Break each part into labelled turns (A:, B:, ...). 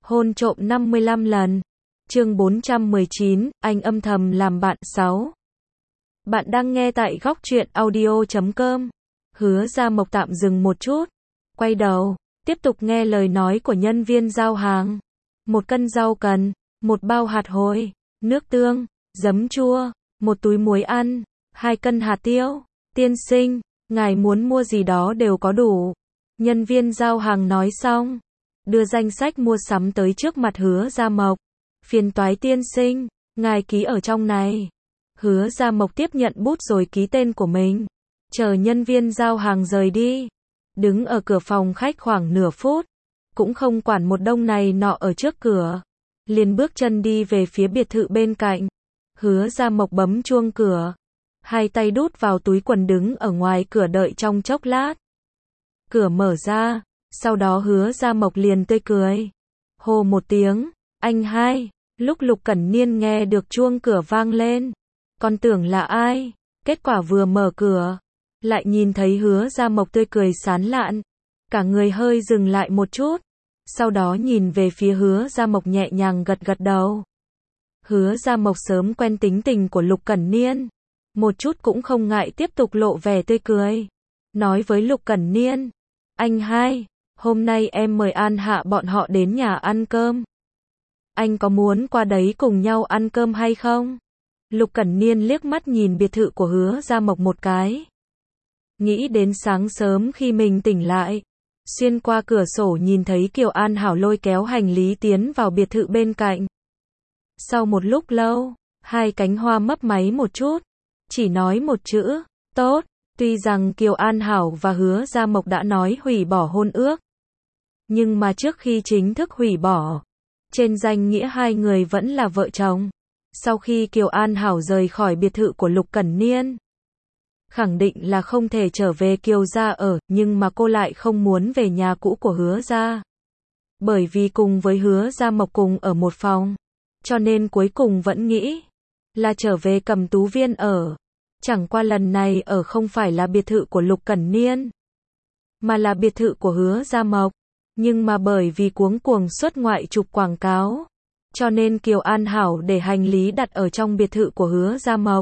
A: Hôn trộm 55 lần. Chương 419, anh âm thầm làm bạn 6. Bạn đang nghe tại góc truyện audio.com. Hứa Gia Mộc tạm dừng một chút, quay đầu, tiếp tục nghe lời nói của nhân viên giao hàng. 1 cân rau cần, 1 bao hạt hồi, nước tương, giấm chua, 1 túi muối ăn, 2 cân hạt tiêu. Tiên sinh, ngài muốn mua gì đó đều có đủ. Nhân viên giao hàng nói xong, đưa danh sách mua sắm tới trước mặt Hứa Gia Mộc. Phiền toái tiên sinh, ngài ký ở trong này. Hứa Gia Mộc tiếp nhận bút rồi ký tên của mình. Chờ nhân viên giao hàng rời đi. Đứng ở cửa phòng khách khoảng nửa phút. Cũng không quản một đông này nọ ở trước cửa. Liền bước chân đi về phía biệt thự bên cạnh. Hứa Gia Mộc bấm chuông cửa. 2 tay đút vào túi quần đứng ở ngoài cửa đợi trong chốc lát. Cửa mở ra. Sau đó Hứa Gia Mộc liền tươi cười. Hô một tiếng. Anh hai. Lúc Lục Cẩn Niên nghe được chuông cửa vang lên. Còn tưởng là ai. Kết quả vừa mở cửa. Lại nhìn thấy Hứa Gia Mộc tươi cười sán lạn. Cả người hơi dừng lại một chút. Sau đó nhìn về phía Hứa Gia Mộc nhẹ nhàng gật gật đầu. Hứa Gia Mộc sớm quen tính tình của Lục Cẩn Niên. Một chút cũng không ngại tiếp tục lộ vẻ tươi cười. Nói với Lục Cẩn Niên. Anh hai. Hôm nay em mời An Hạ bọn họ đến nhà ăn cơm. Anh có muốn qua đấy cùng nhau ăn cơm hay không? Lục Cẩn Niên liếc mắt nhìn biệt thự của Hứa Gia Mộc một cái. Nghĩ đến sáng sớm khi mình tỉnh lại. Xuyên qua cửa sổ nhìn thấy Kiều An Hảo lôi kéo hành lý tiến vào biệt thự bên cạnh. Sau một lúc lâu, 2 cánh hoa mấp máy một chút. Chỉ nói một chữ, tốt. Tuy rằng Kiều An Hảo và Hứa Gia Mộc đã nói hủy bỏ hôn ước. Nhưng mà trước khi chính thức hủy bỏ, trên danh nghĩa 2 người vẫn là vợ chồng. Sau khi Kiều An Hảo rời khỏi biệt thự của Lục Cẩn Niên, khẳng định là không thể trở về Kiều gia ở, nhưng mà cô lại không muốn về nhà cũ của Hứa gia. Bởi vì cùng với Hứa Gia Mộc cùng ở một phòng, cho nên cuối cùng vẫn nghĩ là trở về Cẩm Tú Viên ở. Chẳng qua lần này ở không phải là biệt thự của Lục Cẩn Niên, mà là biệt thự của Hứa Gia Mộc. Nhưng mà bởi vì cuống cuồng xuất ngoại chụp quảng cáo, cho nên Kiều An Hảo để hành lý đặt ở trong biệt thự của Hứa Gia Mộc.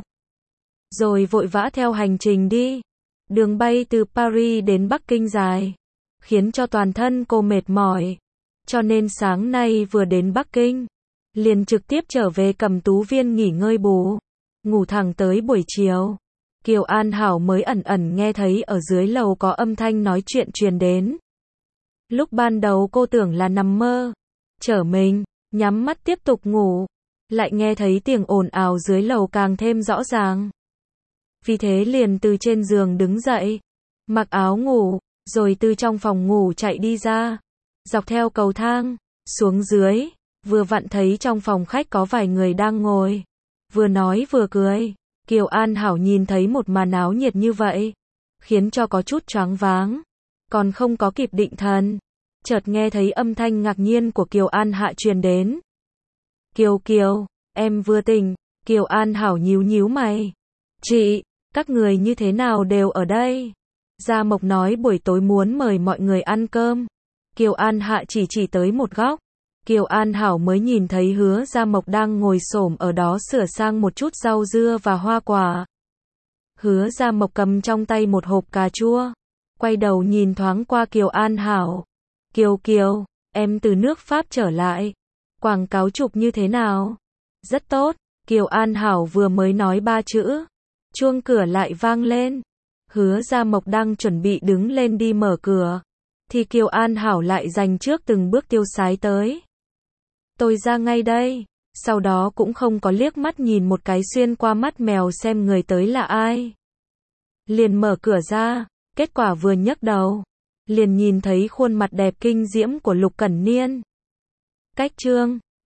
A: Rồi vội vã theo hành trình đi. Đường bay từ Paris đến Bắc Kinh dài, khiến cho toàn thân cô mệt mỏi. Cho nên sáng nay vừa đến Bắc Kinh, liền trực tiếp trở về Cẩm Tú Viên nghỉ ngơi bù. Ngủ thẳng tới buổi chiều. Kiều An Hảo mới ẩn ẩn nghe thấy ở dưới lầu có âm thanh nói chuyện truyền đến. Lúc ban đầu cô tưởng là nằm mơ. Trở mình, nhắm mắt tiếp tục ngủ. Lại nghe thấy tiếng ồn ào dưới lầu càng thêm rõ ràng. Vì thế liền từ trên giường đứng dậy. Mặc áo ngủ, rồi từ trong phòng ngủ chạy đi ra. Dọc theo cầu thang, xuống dưới. Vừa vặn thấy trong phòng khách có vài người đang ngồi. Vừa nói vừa cười. Kiều An Hảo nhìn thấy một màn áo nhiệt như vậy, khiến cho có chút choáng váng. Còn không có kịp định thần, chợt nghe thấy âm thanh ngạc nhiên của Kiều An Hạ truyền đến. Kiều Kiều, em vừa tỉnh. Kiều An Hảo nhíu nhíu mày. Chị, các người như thế nào đều ở đây? Gia Mộc nói buổi tối muốn mời mọi người ăn cơm. Kiều An Hạ chỉ tới một góc. Kiều An Hảo mới nhìn thấy Hứa Gia Mộc đang ngồi xổm ở đó sửa sang một chút rau dưa và hoa quả. Hứa Gia Mộc cầm trong tay một hộp cà chua. Quay đầu nhìn thoáng qua Kiều An Hảo. Kiều Kiều, em từ nước Pháp trở lại. Quảng cáo chụp như thế nào? Rất tốt. Kiều An Hảo vừa mới nói 3 chữ. Chuông cửa lại vang lên. Hứa Gia Mộc đang chuẩn bị đứng lên đi mở cửa. Thì Kiều An Hảo lại dành trước từng bước tiêu sái tới. Tôi ra ngay đây. Sau đó cũng không có liếc mắt nhìn một cái xuyên qua mắt mèo xem người tới là ai. Liền mở cửa ra. Kết quả vừa nhấc đầu, liền nhìn thấy khuôn mặt đẹp kinh diễm của Lục Cẩn Niên. Cách trương,